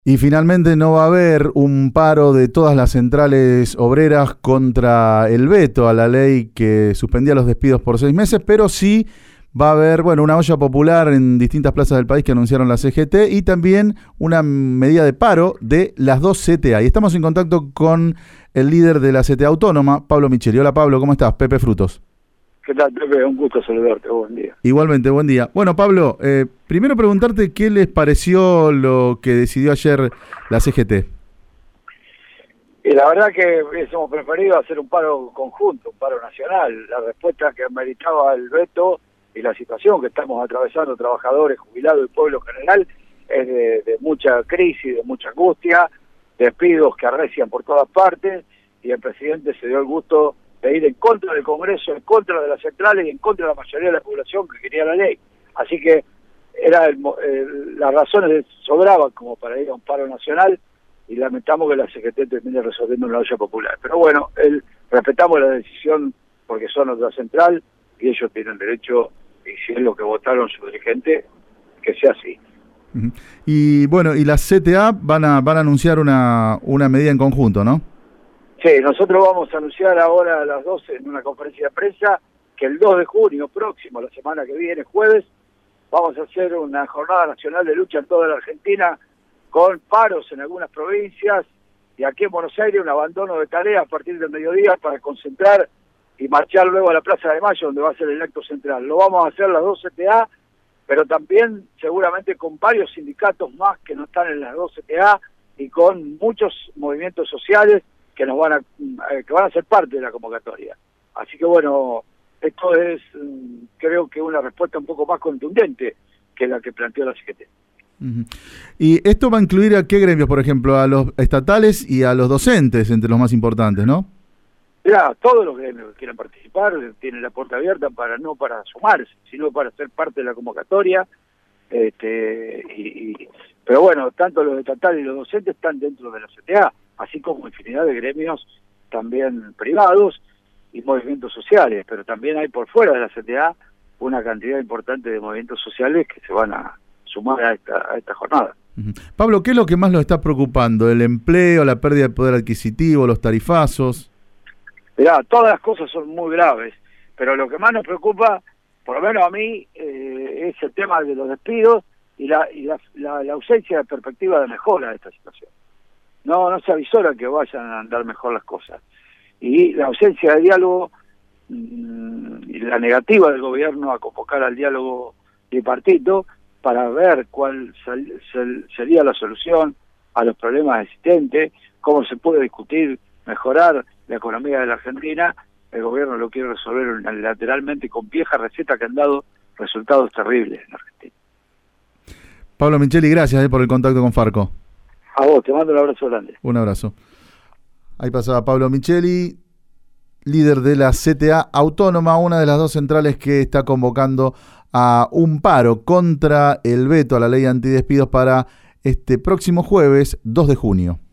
Y finalmente no va a haber un paro de todas las centrales obreras contra el veto a la ley que suspendía los despidos por 6 meses, pero sí va a haber, una olla popular en distintas plazas del país que anunciaron la CGT y también una medida de paro de las dos CTA. Y estamos en contacto con el líder de la CTA Autónoma, Pablo Micheli. Hola Pablo, ¿cómo estás? Pepe Frutos. ¿Qué tal, Pepe? Un gusto saludarte. Buen día. Igualmente, buen día. Bueno, Pablo, primero preguntarte qué les pareció lo que decidió ayer la CGT. Y la verdad que hubiésemos preferido hacer un paro conjunto, un paro nacional. La respuesta que meritaba el veto y la situación que estamos atravesando trabajadores, jubilados y pueblo general es de mucha crisis, de mucha angustia, despidos que arrecian por todas partes, y el presidente se dio el gusto de ir en contra del Congreso, en contra de las centrales y en contra de la mayoría de la población que quería la ley. Así que las razones sobraban como para ir a un paro nacional, y lamentamos que la CGT termine resolviendo una olla popular. Pero bueno, respetamos la decisión porque son otra central y ellos tienen derecho, y si es lo que votaron su dirigente, que sea así. Y y las CTA van a anunciar una medida en conjunto, ¿no? Sí, nosotros vamos a anunciar ahora a las 12 en una conferencia de prensa que el 2 de junio próximo, la semana que viene, jueves, vamos a hacer una jornada nacional de lucha en toda la Argentina, con paros en algunas provincias, y aquí en Buenos Aires un abandono de tareas a partir del mediodía para concentrar y marchar luego a la Plaza de Mayo, donde va a ser el acto central. Lo vamos a hacer las dos CTA, pero también seguramente con varios sindicatos más que no están en las dos CTA, y con muchos movimientos sociales que van a ser parte de la convocatoria. Así que esto es, creo que una respuesta un poco más contundente que la que planteó la CGT. ¿Y esto va a incluir a qué gremios, por ejemplo? A los estatales y a los docentes, entre los más importantes, ¿no? Mira, todos los gremios que quieran participar tienen la puerta abierta, no para sumarse, sino para ser parte de la convocatoria. Pero tanto los estatales y los docentes están dentro de la CTA, así como infinidad de gremios también privados y movimientos sociales, pero también hay por fuera de la CTA una cantidad importante de movimientos sociales que se van a sumar a esta jornada. Pablo, ¿qué es lo que más lo está preocupando? ¿El empleo, la pérdida de poder adquisitivo, los tarifazos? Mirá, todas las cosas son muy graves, pero lo que más nos preocupa, por lo menos a mí, es el tema de los despidos y la ausencia de perspectiva de mejora de esta situación. No se avisora que vayan a andar mejor las cosas. Y la ausencia de diálogo y la negativa del gobierno a convocar al diálogo tripartito para ver cuál sería la solución a los problemas existentes, cómo se puede discutir, mejorar la economía de la Argentina. El gobierno lo quiere resolver unilateralmente con vieja receta que han dado resultados terribles en la Argentina. Pablo Micheli, gracias por el contacto con Farco. A vos, te mando un abrazo grande. Un abrazo. Ahí pasaba Pablo Micheli, líder de la CTA Autónoma, una de las dos centrales que está convocando a un paro contra el veto a la ley antidespidos para este próximo jueves 2 de junio.